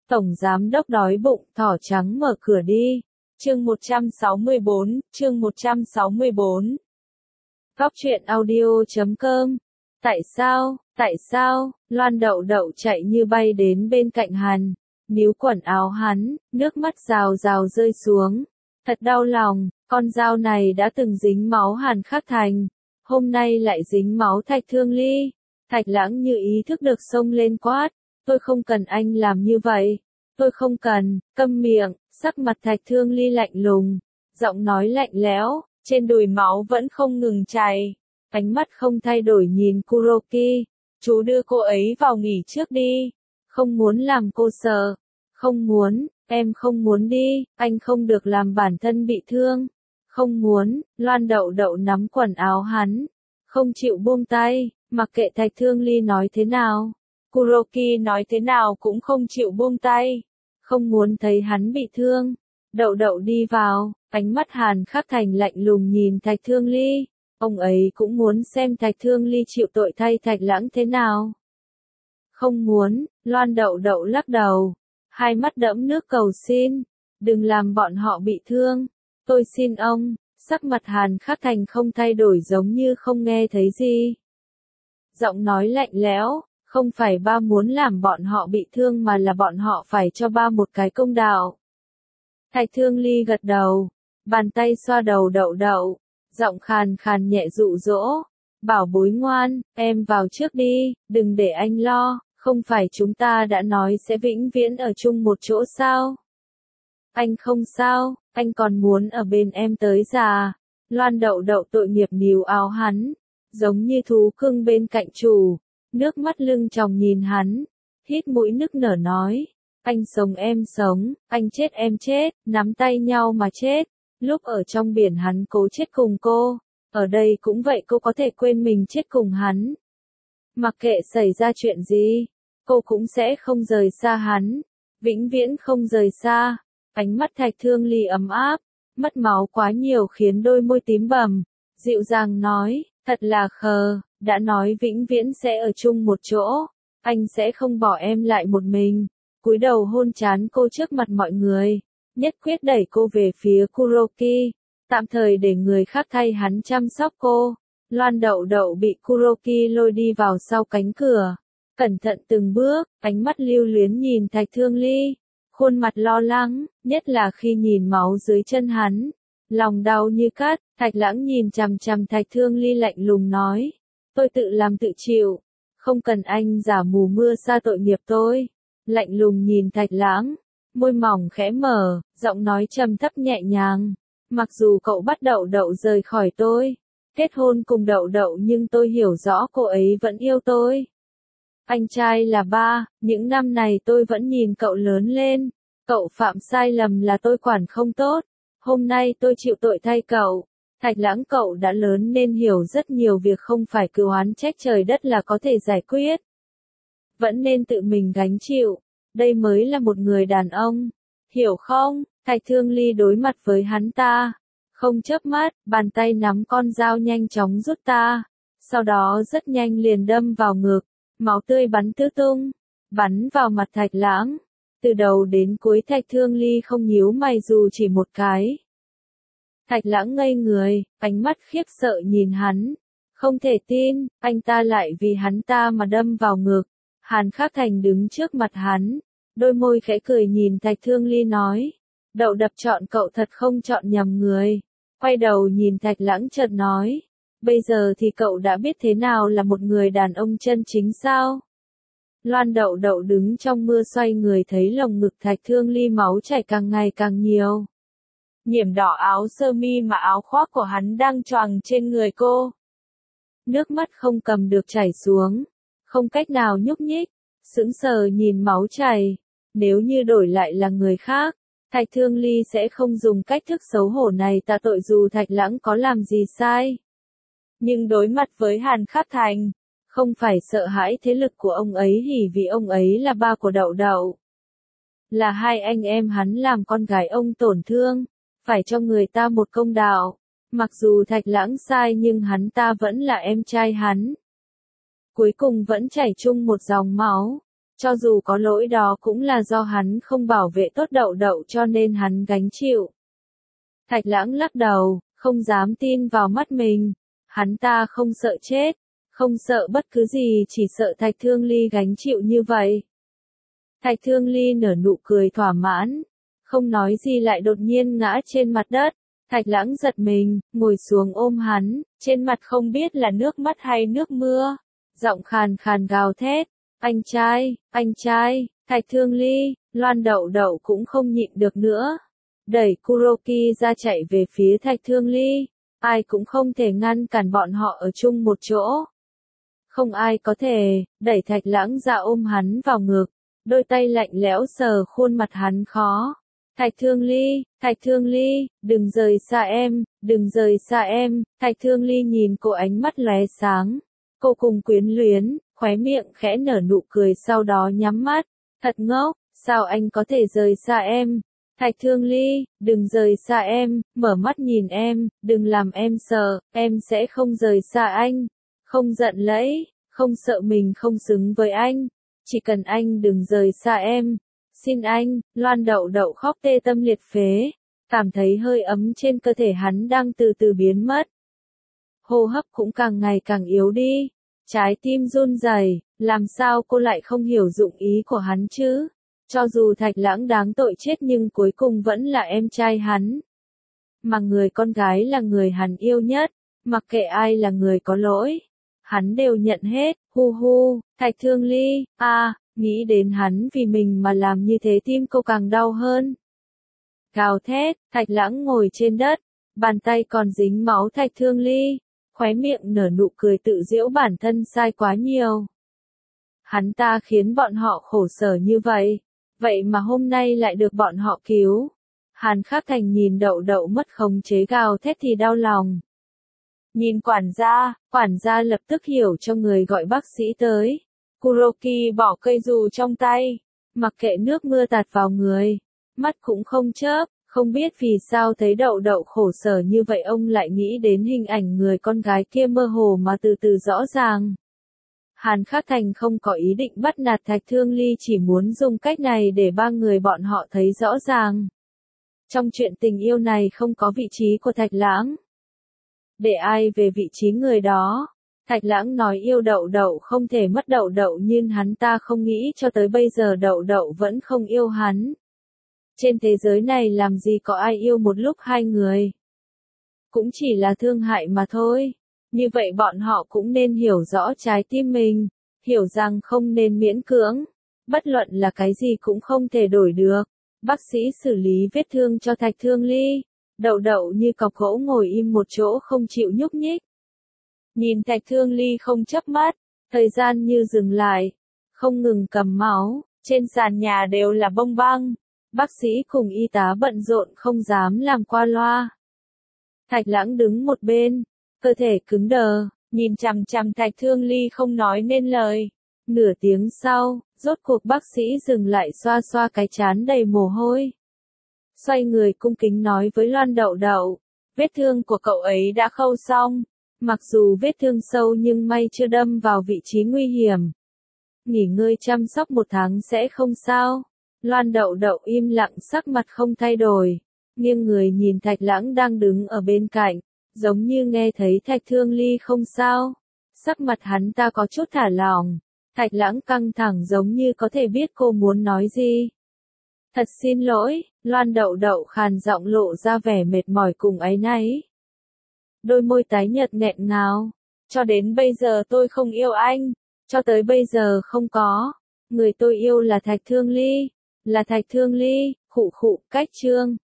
Tổng giám đốc đói bụng, thỏ trắng mở cửa đi. Chương 164, chương 164. Góc truyện audio.com. Tại sao, Loan Đậu Đậu chạy như bay đến bên cạnh hắn, níu quần áo hắn, nước mắt rào rào rơi xuống. Thật đau lòng, con dao này đã từng dính máu Hàn Khắc Thành, hôm nay lại dính máu Thạch Thương Ly. Thạch Lãng như ý thức được xông lên quát, tôi không cần anh làm như vậy, tôi không cần, câm miệng. Sắc mặt Thạch Thương Ly lạnh lùng, giọng nói lạnh lẽo, trên đùi máu vẫn không ngừng chảy, ánh mắt không thay đổi nhìn Kuroki, chú đưa cô ấy vào nghỉ trước đi, không muốn làm cô sợ, không muốn, em không muốn đi, anh không được làm bản thân bị thương, không muốn. Loan Đậu Đậu nắm quần áo hắn, không chịu buông tay, mặc kệ Thạch Thương Ly nói thế nào, Kuroki nói thế nào cũng không chịu buông tay. Không muốn thấy hắn bị thương. Đậu Đậu đi vào, ánh mắt Hàn Khắc Thành lạnh lùng nhìn Thạch Thương Ly. Ông ấy cũng muốn xem Thạch Thương Ly chịu tội thay Thạch Lãng thế nào. Không muốn. Loan Đậu Đậu lắc đầu, hai mắt đẫm nước cầu xin, đừng làm bọn họ bị thương. Tôi xin ông. Sắc mặt Hàn Khắc Thành không thay đổi, giống như không nghe thấy gì. Giọng nói lạnh lẽo. Không phải ba muốn làm bọn họ bị thương mà là bọn họ phải cho ba một cái công đạo. Thạch Thương Ly gật đầu, bàn tay xoa đầu Đậu Đậu, giọng khàn khàn nhẹ dụ dỗ, bảo bối ngoan, em vào trước đi, đừng để anh lo, không phải chúng ta đã nói sẽ vĩnh viễn ở chung một chỗ sao? Anh không sao, anh còn muốn ở bên em tới già. Loan Đậu Đậu tội nghiệp níu áo hắn, giống như thú cưng bên cạnh chủ. Nước mắt lưng tròng nhìn hắn, hít mũi nức nở nói, anh sống em sống, anh chết em chết, nắm tay nhau mà chết. Lúc ở trong biển hắn cố chết cùng cô, ở đây cũng vậy, cô có thể quên mình chết cùng hắn. Mặc kệ xảy ra chuyện gì, cô cũng sẽ không rời xa hắn, vĩnh viễn không rời xa. Ánh mắt Thạch Thương Ly ấm áp, mất máu quá nhiều khiến đôi môi tím bầm, dịu dàng nói, thật là khờ. Đã nói vĩnh viễn sẽ ở chung một chỗ, anh sẽ không bỏ em lại một mình. Cúi đầu hôn trán cô trước mặt mọi người, nhất quyết đẩy cô về phía Kuroki, tạm thời để người khác thay hắn chăm sóc cô. Loan Đậu Đậu bị Kuroki lôi đi vào sau cánh cửa, cẩn thận từng bước, ánh mắt lưu luyến nhìn Thạch Thương Ly, khuôn mặt lo lắng, nhất là khi nhìn máu dưới chân hắn, lòng đau như cắt. Thạch Lãng nhìn chằm chằm Thạch Thương Ly lạnh lùng nói, tôi tự làm tự chịu, không cần anh giả mù mưa sa tội nghiệp tôi. Lạnh lùng nhìn Thạch Lãng, môi mỏng khẽ mở, giọng nói trầm thấp nhẹ nhàng, mặc dù cậu bắt Đậu Đậu rời khỏi tôi, kết hôn cùng Đậu Đậu, nhưng tôi hiểu rõ cô ấy vẫn yêu tôi. Anh trai là ba, những năm này tôi vẫn nhìn cậu lớn lên, cậu phạm sai lầm là tôi quản không tốt, hôm nay tôi chịu tội thay cậu. Thạch Lãng, cậu đã lớn nên hiểu rất nhiều việc không phải cứ oán trách trời đất là có thể giải quyết. Vẫn nên tự mình gánh chịu, đây mới là một người đàn ông, hiểu không? Thạch Thương Ly đối mặt với hắn ta, không chớp mắt, bàn tay nắm con dao nhanh chóng rút ta, sau đó rất nhanh liền đâm vào ngực, máu tươi bắn tứ tung, bắn vào mặt Thạch Lãng. Từ đầu đến cuối Thạch Thương Ly không nhíu mày dù chỉ một cái. Thạch Lãng ngây người, ánh mắt khiếp sợ nhìn hắn, không thể tin, anh ta lại vì hắn ta mà đâm vào ngực. Hàn Khắc Thành đứng trước mặt hắn, đôi môi khẽ cười nhìn Thạch Thương Ly nói, Đậu Đập chọn cậu thật không chọn nhầm người. Quay đầu nhìn Thạch Lãng chợt nói, bây giờ thì cậu đã biết thế nào là một người đàn ông chân chính sao? Loan Đậu Đậu đứng trong mưa xoay người thấy lồng ngực Thạch Thương Ly máu chảy càng ngày càng nhiều. Nhiễm đỏ áo sơ mi mà áo khoác của hắn đang choàng trên người cô. Nước mắt không cầm được chảy xuống, không cách nào nhúc nhích, sững sờ nhìn máu chảy. Nếu như đổi lại là người khác, Thạch Thương Ly sẽ không dùng cách thức xấu hổ này tạ tội dù Thạch Lãng có làm gì sai. Nhưng đối mặt với Hàn Khắc Thành, không phải sợ hãi thế lực của ông ấy hỉ vì ông ấy là ba của Đậu Đậu. Là hai anh em hắn làm con gái ông tổn thương, phải cho người ta một công đạo. Mặc dù Thạch Lãng sai nhưng hắn ta vẫn là em trai hắn. Cuối cùng vẫn chảy chung một dòng máu. Cho dù có lỗi đó cũng là do hắn không bảo vệ tốt đậu đậu cho nên hắn gánh chịu. Thạch Lãng lắc đầu, không dám tin vào mắt mình. Hắn ta không sợ chết, không sợ bất cứ gì, chỉ sợ Thạch Thương Ly gánh chịu như vậy. Thạch Thương Ly nở nụ cười thỏa mãn, không nói gì lại đột nhiên ngã trên mặt đất. Thạch Lãng giật mình, ngồi xuống ôm hắn, trên mặt không biết là nước mắt hay nước mưa. Giọng khàn khàn gào thét, anh trai, Thạch Thương Ly, Loan Đậu Đậu cũng không nhịn được nữa. Đẩy Kuroki ra chạy về phía Thạch Thương Ly, ai cũng không thể ngăn cản bọn họ ở chung một chỗ. Không ai có thể, đẩy Thạch Lãng ra ôm hắn vào ngực, đôi tay lạnh lẽo sờ khuôn mặt hắn khó. Thạch Thương Ly, đừng rời xa em, đừng rời xa em. Thạch Thương Ly nhìn cô ánh mắt lóe sáng, cô cùng quyến luyến, khóe miệng khẽ nở nụ cười sau đó nhắm mắt. Thật ngốc, sao anh có thể rời xa em? Thạch Thương Ly, đừng rời xa em, mở mắt nhìn em, đừng làm em sợ, em sẽ không rời xa anh. Không giận lẫy, không sợ mình không xứng với anh, chỉ cần anh đừng rời xa em. Xin anh, Loan Đậu Đậu khóc tê tâm liệt phế, cảm thấy hơi ấm trên cơ thể hắn đang từ từ biến mất. Hô hấp cũng càng ngày càng yếu đi, trái tim run rẩy, làm sao cô lại không hiểu dụng ý của hắn chứ? Cho dù Thạch Lãng đáng tội chết nhưng cuối cùng vẫn là em trai hắn. Mà người con gái là người hắn yêu nhất, mặc kệ ai là người có lỗi, hắn đều nhận hết. Hu hu, Thạch Thương Ly, nghĩ đến hắn vì mình mà làm như thế tim cô càng đau hơn. Gào thét, Thạch Lãng ngồi trên đất, bàn tay còn dính máu Thạch Thương Ly, khóe miệng nở nụ cười tự giễu bản thân sai quá nhiều. Hắn ta khiến bọn họ khổ sở như vậy, vậy mà hôm nay lại được bọn họ cứu. Hàn Khắc Thành nhìn Đậu Đậu mất khống chế gào thét thì đau lòng. Nhìn quản gia lập tức hiểu cho người gọi bác sĩ tới. Kuroki bỏ cây dù trong tay, mặc kệ nước mưa tạt vào người, mắt cũng không chớp, không biết vì sao thấy Đậu Đậu khổ sở như vậy ông lại nghĩ đến hình ảnh người con gái kia mơ hồ mà từ từ rõ ràng. Hàn Khắc Thành không có ý định bắt nạt Thạch Thương Ly, chỉ muốn dùng cách này để ba người bọn họ thấy rõ ràng. Trong chuyện tình yêu này không có vị trí của Thạch Lãng. Để ai về vị trí người đó? Thạch Lãng nói yêu Đậu Đậu không thể mất Đậu Đậu nhưng hắn ta không nghĩ cho tới bây giờ Đậu Đậu vẫn không yêu hắn. Trên thế giới này làm gì có ai yêu một lúc hai người. Cũng chỉ là thương hại mà thôi. Như vậy bọn họ cũng nên hiểu rõ trái tim mình, hiểu rằng không nên miễn cưỡng. Bất luận là cái gì cũng không thể đổi được. Bác sĩ xử lý vết thương cho Thạch Thương Ly. Đậu Đậu như cọc gỗ ngồi im một chỗ không chịu nhúc nhích. Nhìn Thạch Thương Ly không chớp mắt, thời gian như dừng lại, không ngừng cầm máu, trên sàn nhà đều là bông băng. Bác sĩ cùng y tá bận rộn không dám làm qua loa. Thạch Lãng đứng một bên, cơ thể cứng đờ, nhìn chằm chằm Thạch Thương Ly không nói nên lời. Nửa tiếng sau, rốt cuộc bác sĩ dừng lại xoa xoa cái trán đầy mồ hôi. Xoay người cung kính nói với Loan Đậu Đậu, vết thương của cậu ấy đã khâu xong. Mặc dù vết thương sâu nhưng may chưa đâm vào vị trí nguy hiểm. Nghỉ ngơi chăm sóc 1 tháng sẽ không sao. Loan Đậu Đậu im lặng sắc mặt không thay đổi. Nghiêng người nhìn Thạch Lãng đang đứng ở bên cạnh. Giống như nghe thấy Thạch Thương Ly không sao. Sắc mặt hắn ta có chút thả lỏng. Thạch Lãng căng thẳng giống như có thể biết cô muốn nói gì. Thật xin lỗi, Loan Đậu Đậu khàn giọng lộ ra vẻ mệt mỏi cùng áy náy. Đôi môi tái nhợt nghẹn ngào. Cho đến bây giờ tôi không yêu anh. Cho tới bây giờ không có. Người tôi yêu là Thạch Thương Ly. Là Thạch Thương Ly, khụ khụ, cách chương.